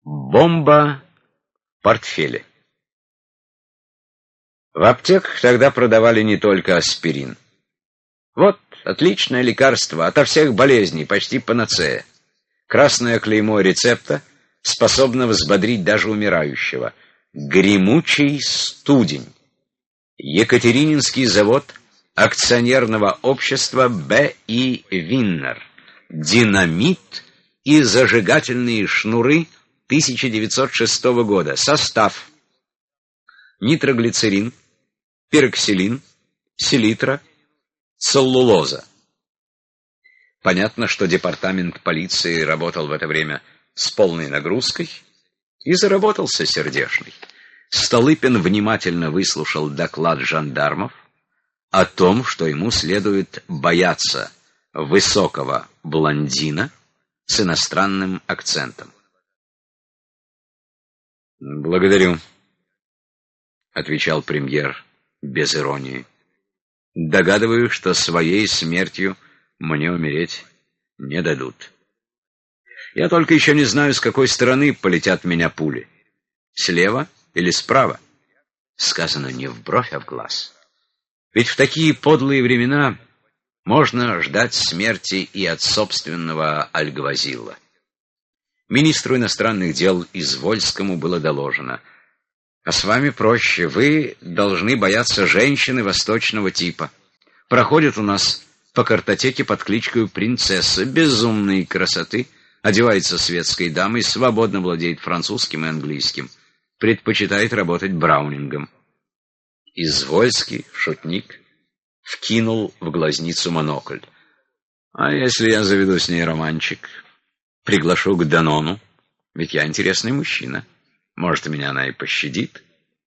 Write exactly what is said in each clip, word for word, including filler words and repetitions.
Бомба в портфеле. В аптеках тогда продавали не только аспирин. Вот отличное лекарство ото всех болезней, почти панацея. Красное клеймо рецепта способно взбодрить даже умирающего. Гремучий студень. Екатерининский завод акционерного общества Б И Виннер. Динамит и зажигательные шнуры тысяча девятьсот шестого года. Состав: нитроглицерин, пероксилин, селитра, целлулоза. Понятно, что департамент полиции работал в это время с полной нагрузкой и заработался сердечный. Столыпин внимательно выслушал доклад жандармов о том, что ему следует бояться высокого блондина с иностранным акцентом. «Благодарю», — отвечал премьер без иронии. «Догадываюсь, что своей смертью мне умереть не дадут. Я только еще не знаю, с какой стороны полетят меня пули. Слева или справа?» Сказано не в бровь, а в глаз. Ведь в такие подлые времена можно ждать смерти и от собственного Альгвазила. Министру иностранных дел Извольскому было доложено: «А с вами проще. Вы должны бояться женщины восточного типа. Проходит у нас по картотеке под кличкой Принцесса, безумной красоты, одевается светской дамой, свободно владеет французским и английским, предпочитает работать браунингом». Извольский, шутник, вкинул в глазницу монокль. «А если я заведу с ней романчик? Приглашу к Данону, ведь я интересный мужчина. Может, меня она и пощадит».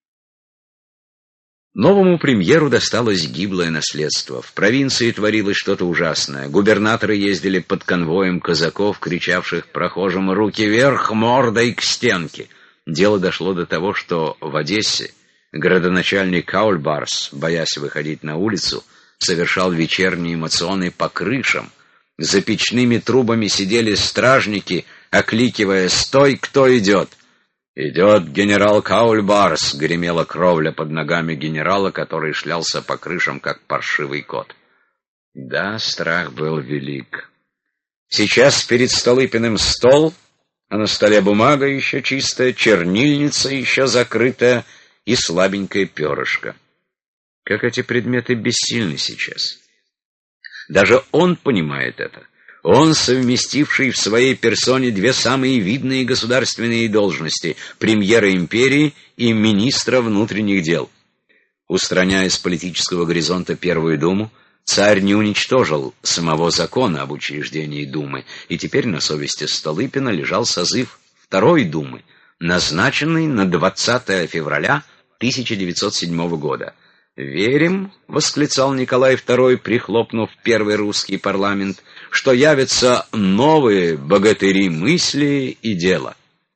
Новому премьеру досталось гиблое наследство. В провинции творилось что-то ужасное. Губернаторы ездили под конвоем казаков, кричавших прохожим «руки вверх, мордой к стенке». Дело дошло до того, что в Одессе градоначальник Каульбарс, боясь выходить на улицу, совершал вечерние эмоционы по крышам. За печными трубами сидели стражники, окликивая «Стой, кто идет!» «Идет генерал Каульбарс!» — гремела кровля под ногами генерала, который шлялся по крышам, как паршивый кот. Да, страх был велик. Сейчас перед Столыпиным стол, а на столе бумага еще чистая, чернильница еще закрытая и слабенькое перышко. Как эти предметы бессильны сейчас. Даже он понимает это. Он, совместивший в своей персоне две самые видные государственные должности — премьера империи и министра внутренних дел. Устраняя с политического горизонта Первую Думу, царь не уничтожил самого закона об учреждении Думы, и теперь на совести Столыпина лежал созыв Второй Думы, назначенный на двадцатое февраля тысяча девятьсот седьмого года. «Верим, — восклицал Николай Второй, прихлопнув первый русский парламент, — что явятся новые богатыри мысли и дела».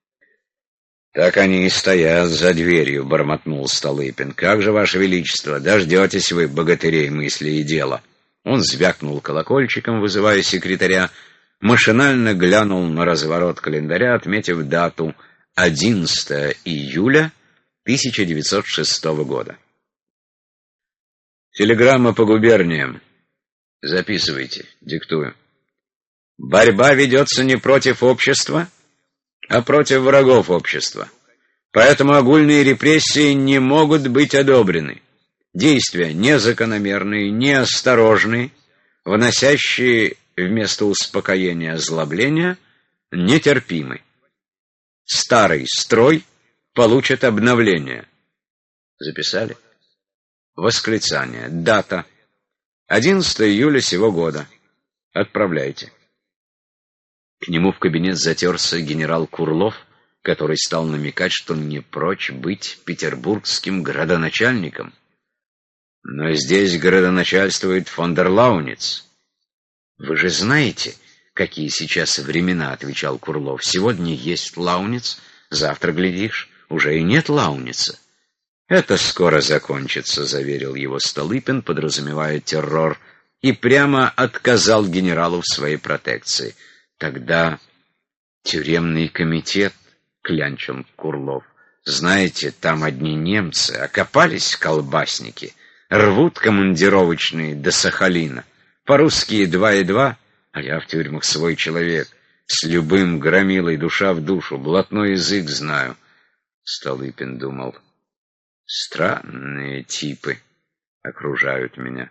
«Так они и стоят за дверью, — бормотнул Столыпин. — Как же, Ваше Величество, дождетесь вы богатырей мысли и дела?» Он звякнул колокольчиком, вызывая секретаря, машинально глянул на разворот календаря, отметив дату одиннадцатое июля тысяча девятьсот шестого года. «Телеграмма по губерниям. Записывайте, диктую. Борьба ведется не против общества, а против врагов общества. Поэтому огульные репрессии не могут быть одобрены. Действия незакономерные, неосторожные, вносящие вместо успокоения озлобления, нетерпимы. Старый строй получит обновление». Записали? Восклицание. Дата. одиннадцатое июля сего года. Отправляйте. К нему в кабинет затерся генерал Курлов, который стал намекать, что не прочь быть петербургским градоначальником. «Но здесь градоначальствует фон дер Лауниц». «Вы же знаете, какие сейчас времена, — отвечал Курлов. — Сегодня есть Лауниц, завтра, глядишь, уже и нет Лауница». «Это скоро закончится, — заверил его Столыпин, подразумевая террор, и прямо отказал генералу в своей протекции. Тогда тюремный комитет, клянчил Курлов. Знаете, там одни немцы, окопались колбасники, рвут командировочные до Сахалина. По-русски едва едва, а я в тюрьмах свой человек. С любым громилой душа в душу, блатной язык знаю. Столыпин думал, странные типы окружают меня.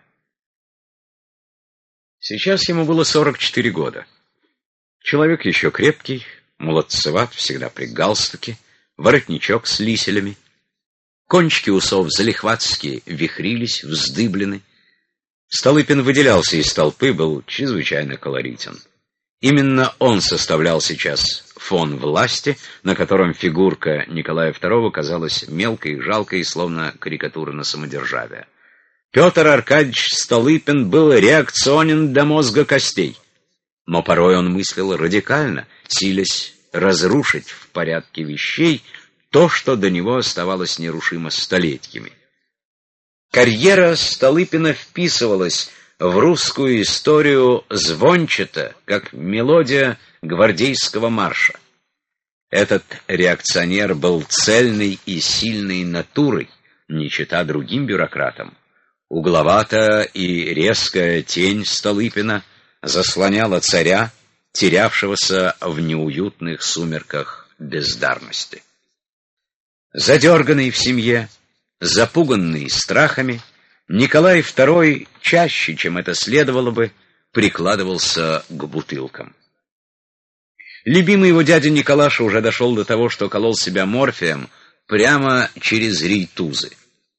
Сейчас ему было сорок четыре года. Человек еще крепкий, молодцеват, всегда при галстуке, воротничок с лиселями. Кончики усов залихватски вихрились, вздыблены. Столыпин выделялся из толпы, был чрезвычайно колоритен. Именно он составлял сейчас фон власти, на котором фигурка Николая второго казалась мелкой, жалкой, словно карикатура на самодержавие. Петр Аркадьевич Столыпин был реакционен до мозга костей, но порой он мыслил радикально, силясь разрушить в порядке вещей то, что до него оставалось нерушимо столетиями. Карьера Столыпина вписывалась в русскую историю звончато, как мелодия гвардейского марша. Этот реакционер был цельной и сильной натурой, не чета другим бюрократам. Угловатая и резкая тень Столыпина заслоняла царя, терявшегося в неуютных сумерках бездарности. Задерганный в семье, запуганный страхами, Николай второй чаще, чем это следовало бы, прикладывался к бутылкам. Любимый его дядя Николаша уже дошел до того, что колол себя морфием прямо через рейтузы.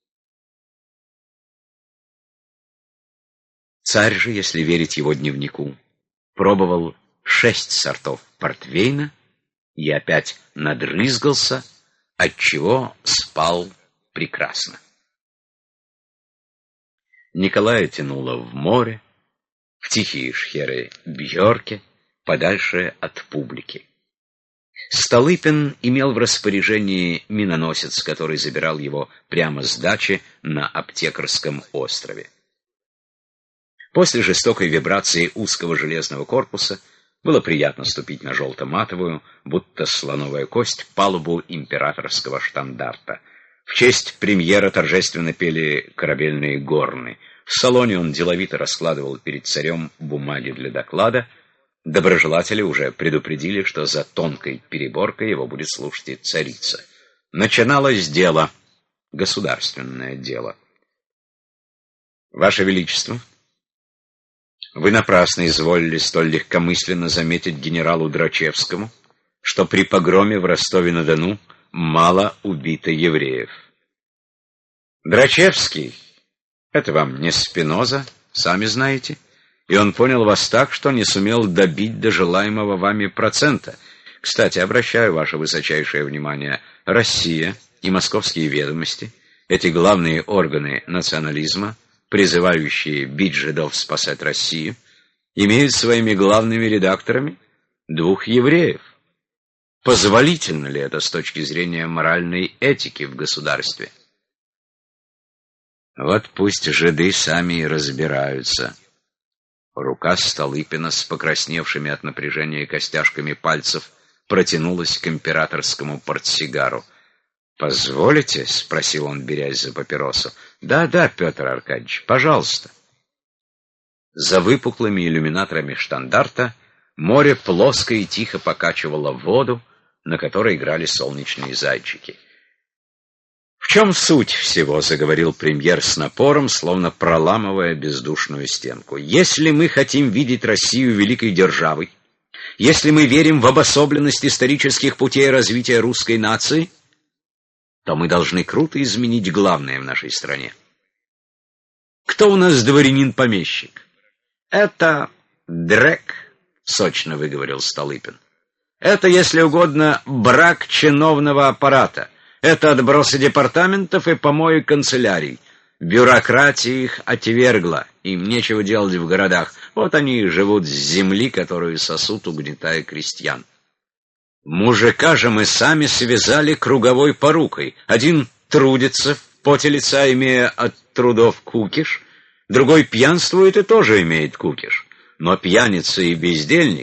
Царь же, если верить его дневнику, пробовал шесть сортов портвейна и опять надрызгался, отчего спал прекрасно. Николая тянуло в море, в тихие шхеры Бьорке, подальше от публики. Столыпин имел в распоряжении миноносец, который забирал его прямо с дачи на Аптекарском острове. После жестокой вибрации узкого железного корпуса было приятно ступить на желто-матовую, будто слоновая кость, палубу императорского штандарта. В честь премьера торжественно пели корабельные горны. В салоне он деловито раскладывал перед царем бумаги для доклада. Доброжелатели уже предупредили, что за тонкой переборкой его будет слушать и царица. Начиналось дело, государственное дело. Ваше Величество, вы напрасно изволили столь легкомысленно заметить генералу Драчевскому, что при погроме в Ростове-на-Дону мало убито евреев. Драчевский — это вам не Спиноза, сами знаете, и он понял вас так, что не сумел добить до желаемого вами процента. Кстати, обращаю ваше высочайшее внимание, Россия и московские ведомости, эти главные органы национализма, призывающие бить жидов, спасать Россию, имеют своими главными редакторами двух евреев. Позволительно ли это с точки зрения моральной этики в государстве? Вот пусть жиды сами и разбираются. Рука Столыпина с покрасневшими от напряжения костяшками пальцев протянулась к императорскому портсигару. «Позволите?» — спросил он, берясь за папиросу. «Да, да, Петр Аркадьевич, пожалуйста». За выпуклыми иллюминаторами штандарта море плоско и тихо покачивало воду, на которой играли солнечные зайчики. «В чем суть всего?» — заговорил премьер с напором, словно проламывая бездушную стенку. «Если мы хотим видеть Россию великой державой, если мы верим в обособленность исторических путей развития русской нации, то мы должны круто изменить главное в нашей стране. Кто у нас дворянин-помещик? Это дрек, сочно выговорил Столыпин. Это, если угодно, брак чиновного аппарата. Это отбросы департаментов и помои канцелярий. Бюрократия их отвергла, им нечего делать в городах. Вот они и живут с земли, которую сосут, угнетая крестьян. Мужика же мы сами связали круговой порукой. Один трудится в поте лица, имея от трудов кукиш, другой пьянствует и тоже имеет кукиш. Но пьяница и бездельник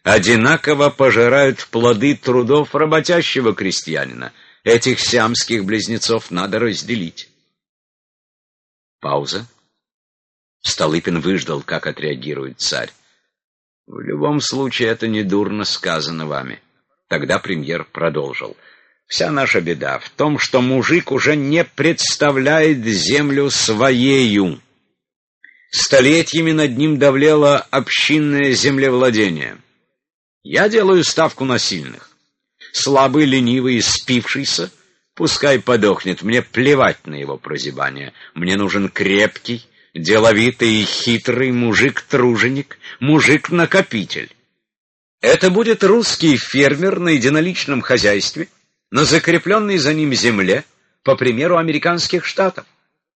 одинаково пожирают плоды трудов работящего крестьянина. Этих сиамских близнецов надо разделить. Пауза. Столыпин выждал, как отреагирует царь. В любом случае, это недурно сказано вами. Тогда премьер продолжил. Вся наша беда в том, что мужик уже не представляет землю своею. Столетиями над ним давлело общинное землевладение. Я делаю ставку на сильных. Слабый, ленивый и спившийся, пускай подохнет, мне плевать на его прозябание. Мне нужен крепкий, деловитый и хитрый мужик-труженик, мужик-накопитель. Это будет русский фермер на единоличном хозяйстве, на закрепленной за ним земле, по примеру американских штатов.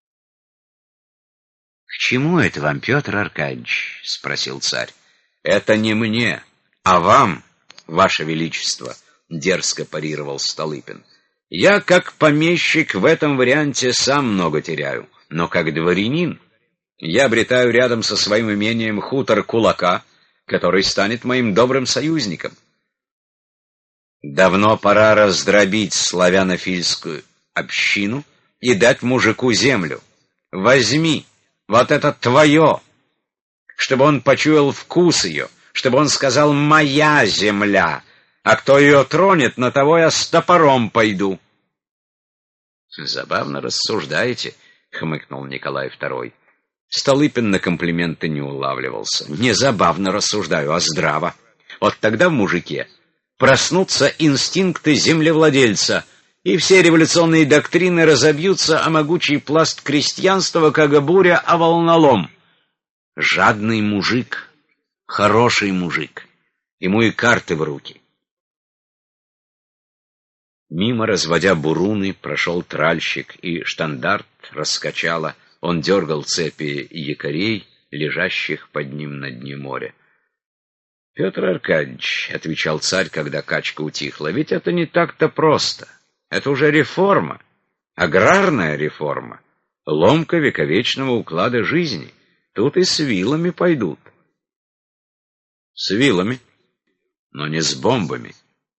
— К чему это вам, Петр Аркадьевич? — спросил царь. — Это не мне, а вам, ваше величество, — дерзко парировал Столыпин. — Я, как помещик, в этом варианте сам много теряю, но как дворянин я обретаю рядом со своим имением хутор кулака, который станет моим добрым союзником. Давно пора раздробить славянофильскую общину и дать мужику землю. Возьми, вот это твое, чтобы он почуял вкус ее, чтобы он сказал «моя земля», а кто ее тронет, на того я с топором пойду. Забавно рассуждаете, — хмыкнул Николай второй. Столыпин на комплименты не улавливался. Не забавно рассуждаю, а здраво. Вот тогда в мужике проснутся инстинкты землевладельца, и все революционные доктрины разобьются о могучий пласт крестьянства, как буря о волнолом. Жадный мужик, хороший мужик, ему и карты в руки. Мимо, разводя буруны, прошел тральщик, и штандарт раскачало. Он дергал цепи якорей, лежащих под ним на дне моря. — Петр Аркадьевич, — отвечал царь, когда качка утихла, — ведь это не так-то просто. Это уже реформа, аграрная реформа, ломка вековечного уклада жизни. Тут и с вилами пойдут. — С вилами, но не с бомбами.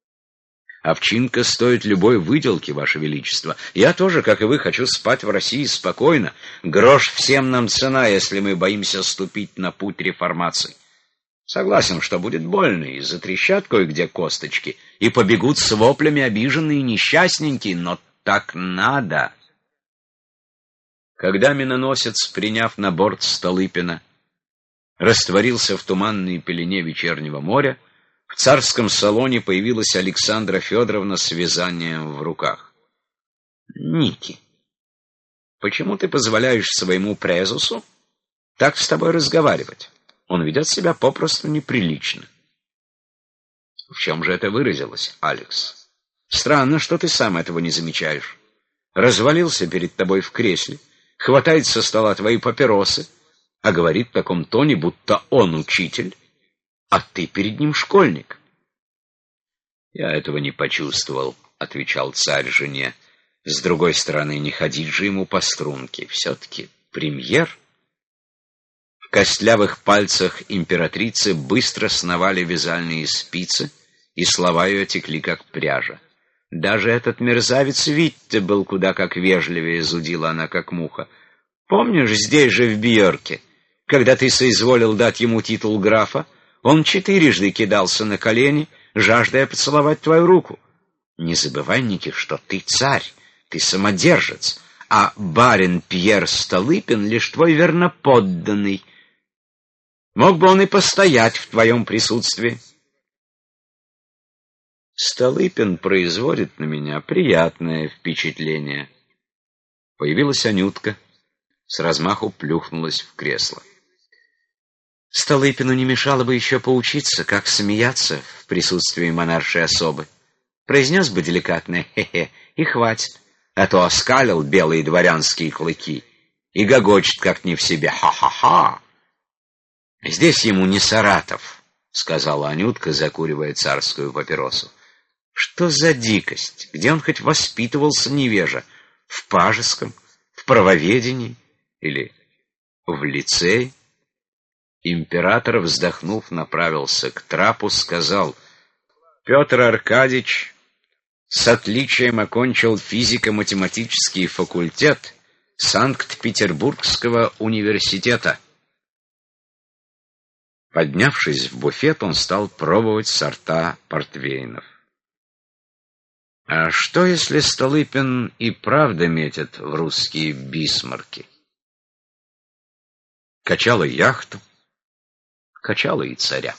Овчинка стоит любой выделки, Ваше Величество. Я тоже, как и вы, хочу спать в России спокойно. Грош всем нам цена, если мы боимся ступить на путь реформации. Согласен, что будет больно, и затрещат кое-где косточки, и побегут с воплями обиженные несчастненькие, но так надо. Когда миноносец, приняв на борт Столыпина, растворился в туманной пелене вечернего моря, в царском салоне появилась Александра Федоровна с вязанием в руках. — Ники, почему ты позволяешь своему презусу так с тобой разговаривать? Он ведет себя попросту неприлично. — В чем же это выразилось, Алекс? Странно, что ты сам этого не замечаешь. Развалился перед тобой в кресле, хватает со стола твои папиросы, а говорит в таком тоне, будто он учитель, а ты перед ним школьник. — Я этого не почувствовал, — отвечал царь жене. — С другой стороны, не ходить же ему по струнке. Все-таки премьер. В костлявых пальцах императрицы быстро сновали вязальные спицы, и слова ее текли, как пряжа. Даже этот мерзавец Витте был куда как вежливее, зудила она, как муха. Помнишь, здесь же, в Бьорке, когда ты соизволил дать ему титул графа, он четырежды кидался на колени, жаждая поцеловать твою руку. Не забывай, Ники, что ты царь, ты самодержец, а барин Пьер Столыпин лишь твой верноподданный. Мог бы он и постоять в твоем присутствии. Столыпин производит на меня приятное впечатление. Появилась Анютка, с размаху плюхнулась в кресло. Столыпину не мешало бы еще поучиться, как смеяться в присутствии монаршей особы. Произнес бы деликатное «хе-хе» и хватит, а то оскалил белые дворянские клыки и гогочет как не в себе «ха-ха-ха». «Здесь ему не Саратов», — сказала Анютка, закуривая царскую папиросу. «Что за дикость? Где он хоть воспитывался, невежа? В Пажеском? В правоведении? Или в лицее?» Император, вздохнув, направился к трапу, сказал: «Петр Аркадьевич с отличием окончил физико-математический факультет Санкт-Петербургского университета». Поднявшись в буфет, он стал пробовать сорта портвейнов. А что, если Столыпин и правда метит в русские бисмарки? Качала яхту, качала и царя.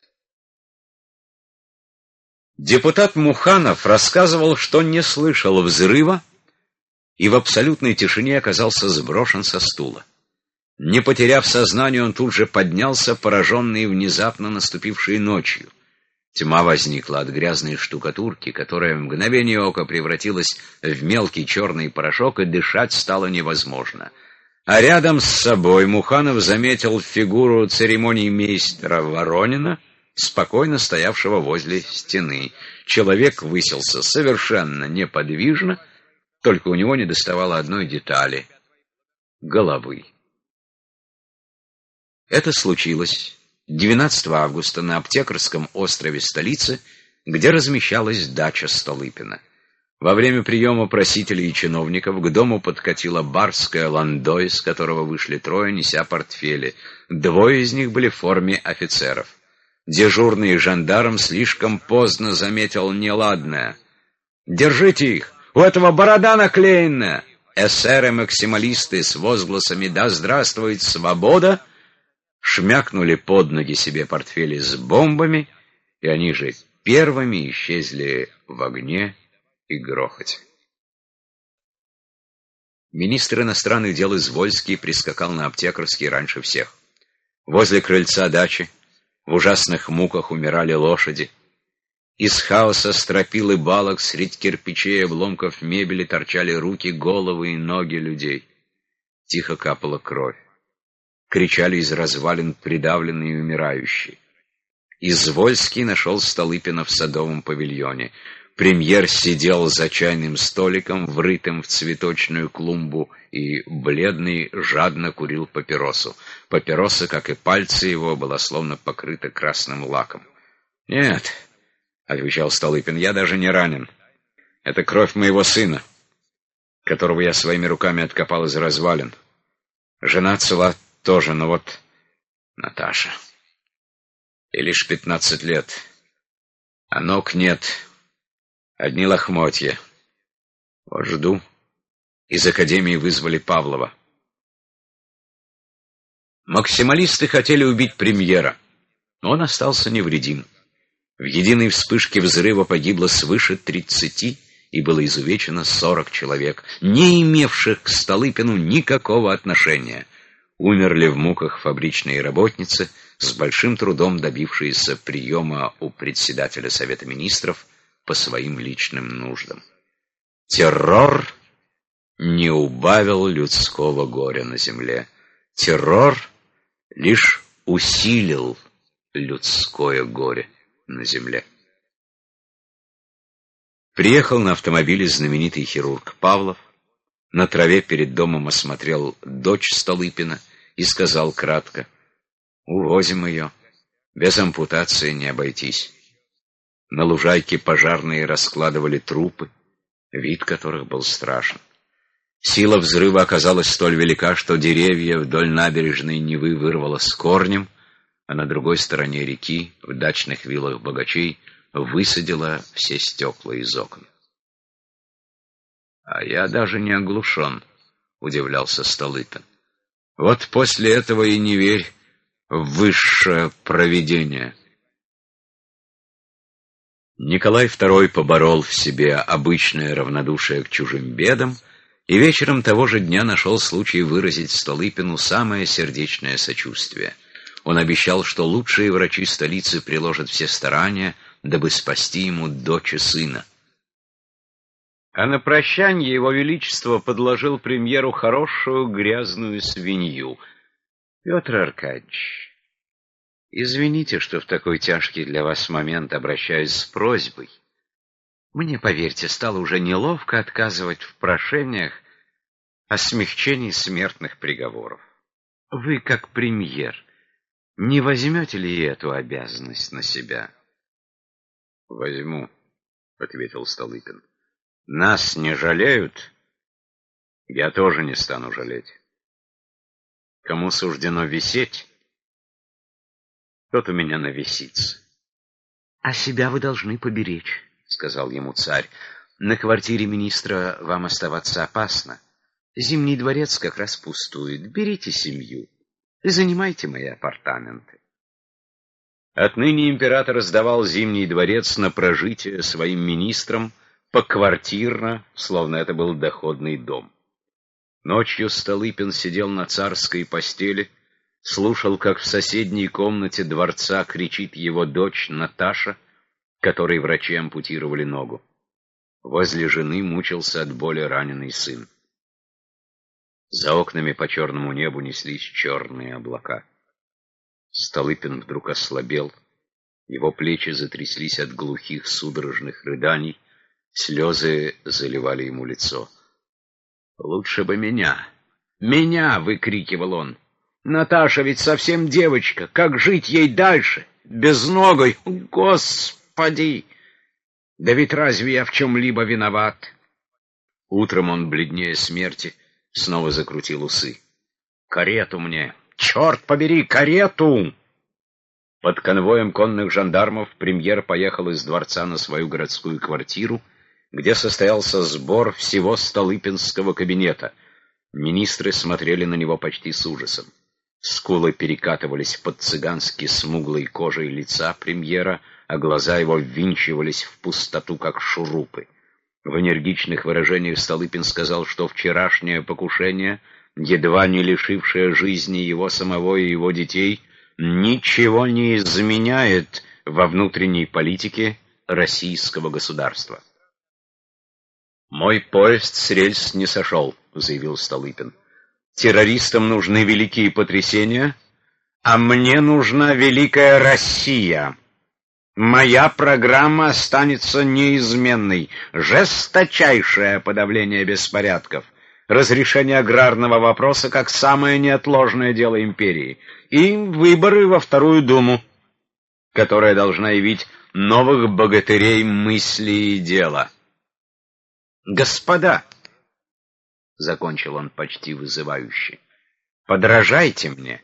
Депутат Муханов рассказывал, что не слышал взрыва и в абсолютной тишине оказался сброшен со стула. Не потеряв сознание, он тут же поднялся, пораженный внезапно наступившей ночью. Тьма возникла от грязной штукатурки, которая в мгновение ока превратилась в мелкий черный порошок, и дышать стало невозможно. А рядом с собой Муханов заметил фигуру церемониймейстера Воронина, спокойно стоявшего возле стены. Человек высился совершенно неподвижно, только у него недоставало одной детали — головы. Это случилось двенадцатого августа на Аптекарском острове столицы, где размещалась дача Столыпина. Во время приема просителей и чиновников к дому подкатила барская ландо, из которого вышли трое, неся портфели. Двое из них были в форме офицеров. Дежурный жандарм слишком поздно заметил неладное. «Держите их! У этого борода наклеенная!» Эсеры-максималисты с возгласами «Да здравствует свобода!» шмякнули под ноги себе портфели с бомбами, и они же первыми исчезли в огне и грохоте. Министр иностранных дел Извольский прискакал на Аптекарский раньше всех. Возле крыльца дачи в ужасных муках умирали лошади. Из хаоса стропил и балок средь кирпичей и обломков мебели торчали руки, головы и ноги людей. Тихо капала кровь. Кричали из развалин придавленные и умирающие. Извольский нашел Столыпина в садовом павильоне. Премьер сидел за чайным столиком, врытым в цветочную клумбу, и бледный жадно курил папиросу. Папироса, как и пальцы его, была словно покрыта красным лаком. «Нет», — отвечал Столыпин, — «я даже не ранен. Это кровь моего сына, которого я своими руками откопал из развалин. Жена цела тоже, но вот Наташа. И лишь пятнадцать лет. А ног нет. Одни лохмотья. Вот жду. Из академии вызвали Павлова. Максималисты хотели убить премьера, но он остался невредим. В единой вспышке взрыва погибло свыше тридцати, и было изувечено сорок человек, не имевших к Столыпину никакого отношения. Умерли в муках фабричные работницы, с большим трудом добившиеся приема у председателя Совета Министров по своим личным нуждам. Террор не убавил людского горя на земле. Террор лишь усилил людское горе на земле. Приехал на автомобиле знаменитый хирург Павлов, на траве перед домом осмотрел дочь Столыпина и сказал кратко: «Увозим ее, без ампутации не обойтись». На лужайке пожарные раскладывали трупы, вид которых был страшен. Сила взрыва оказалась столь велика, что деревья вдоль набережной Невы вырвало с корнем, а на другой стороне реки, в дачных виллах богачей, высадила все стекла из окон. «А я даже не оглушен», — удивлялся Столыпин. «Вот после этого и не верь в высшее провидение». Николай второй поборол в себе обычное равнодушие к чужим бедам и вечером того же дня нашел случай выразить Столыпину самое сердечное сочувствие. Он обещал, что лучшие врачи столицы приложат все старания, дабы спасти ему дочь и сына. А на прощанье его величество подложил премьеру хорошую грязную свинью. «Петр Аркадьевич, извините, что в такой тяжкий для вас момент обращаюсь с просьбой. Мне, поверьте, стало уже неловко отказывать в прошениях о смягчении смертных приговоров. Вы, как премьер, Не возьмете ли эту обязанность на себя? — Возьму, — ответил Столыпин. — Нас не жалеют, я тоже не стану жалеть. Кому суждено висеть, тот у меня нависится. — А себя вы должны поберечь, — сказал ему царь. — На квартире министра вам оставаться опасно. Зимний дворец как раз пустует. Берите семью и занимайте мои апартаменты. Отныне император сдавал Зимний дворец на прожитие своим министрам поквартирно, словно это был доходный дом. Ночью Столыпин сидел на царской постели, слушал, как в соседней комнате дворца кричит его дочь Наташа, которой врачи ампутировали ногу. Возле жены мучился от боли раненый сын. За окнами по черному небу неслись черные облака. Столыпин вдруг ослабел, его плечи затряслись от глухих судорожных рыданий, слезы заливали ему лицо. «Лучше бы меня! Меня!» — выкрикивал он. «Наташа ведь совсем девочка! Как жить ей дальше? Безногой! Господи! Да ведь разве я в чем-либо виноват?» Утром он, бледнее смерти, снова закрутил усы. «Карету мне! Черт побери, карету!» Под конвоем конных жандармов премьер поехал из дворца на свою городскую квартиру, где состоялся сбор всего столыпинского кабинета. Министры смотрели на него почти с ужасом. Скулы перекатывались под цыгански смуглой кожей лица премьера, а глаза его ввинчивались в пустоту, как шурупы. В энергичных выражениях Столыпин сказал, что вчерашнее покушение, едва не лишившее жизни его самого и его детей, ничего не изменяет во внутренней политике российского государства. «Мой поезд с рельс не сошел», — заявил Столыпин. «Террористам нужны великие потрясения, а мне нужна великая Россия. Моя программа останется неизменной. Жесточайшее подавление беспорядков, разрешение аграрного вопроса как самое неотложное дело империи и выборы во Вторую Думу, которая должна явить новых богатырей мысли и дела. Господа, — закончил он почти вызывающе, — подражайте мне».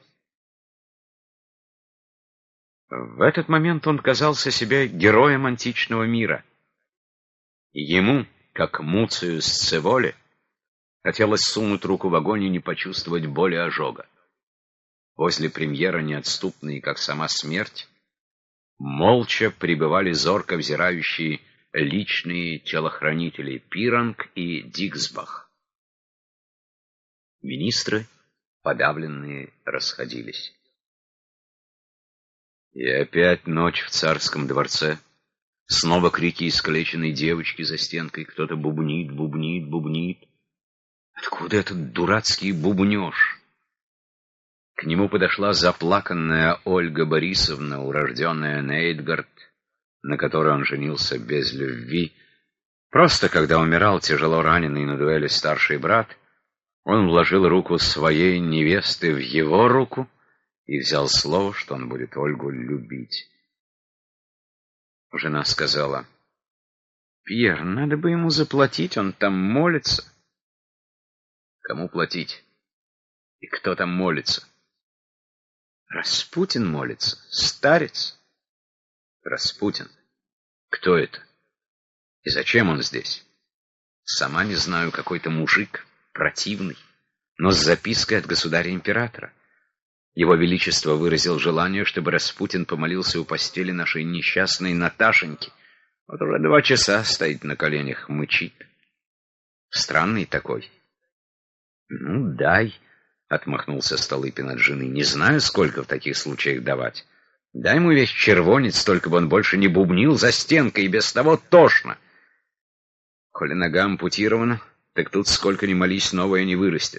В этот момент он казался себе героем античного мира. Ему, как Муцию Сцеволе, хотелось сунуть руку в огонь и не почувствовать боли ожога. Возле премьера, неотступные, как сама смерть, молча пребывали зорко взирающие личные телохранители Пиранг и Диксбах. Министры, подавленные, расходились. И опять ночь в царском дворце. Снова крики искалеченной девочки за стенкой. Кто-то бубнит, бубнит, бубнит. Откуда этот дурацкий бубнёж? К нему подошла заплаканная Ольга Борисовна, урожденная Нейтгард, на которой он женился без любви. Просто когда умирал тяжело раненый на дуэли старший брат, он вложил руку своей невесты в его руку и взял слово, что он будет Ольгу любить. Жена сказала: «Пьер, надо бы ему заплатить, он там молится». Кому платить? И кто там молится? Распутин молится, старец. Распутин. Кто это? И зачем он здесь? Сама не знаю, какой-то мужик, противный, но с запиской от государя-императора. Его Величество выразил желание, чтобы Распутин помолился у постели нашей несчастной Наташеньки. Вот уже два часа стоит на коленях, мычит. Странный такой. «Ну, дай», — отмахнулся Столыпин от жены. «Не знаю, сколько в таких случаях давать. Дай ему весь червонец, только бы он больше не бубнил за стенкой, и без того тошно. Коли нога ампутирована, так тут сколько ни молись, новое не вырастет».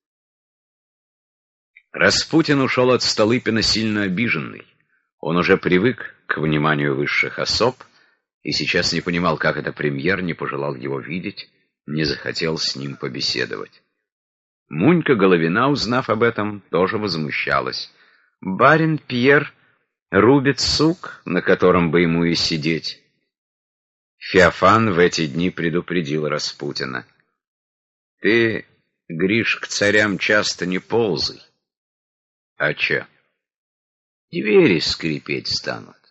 Распутин ушел от Столыпина сильно обиженный. Он уже привык к вниманию высших особ и сейчас не понимал, как это премьер не пожелал его видеть, не захотел с ним побеседовать. Мунька Головина, узнав об этом, тоже возмущалась. Барин Пьер рубит сук, на котором бы ему и сидеть. Феофан в эти дни предупредил Распутина: ты, Гриш, к царям часто не ползай. А че? Двери скрипеть станут.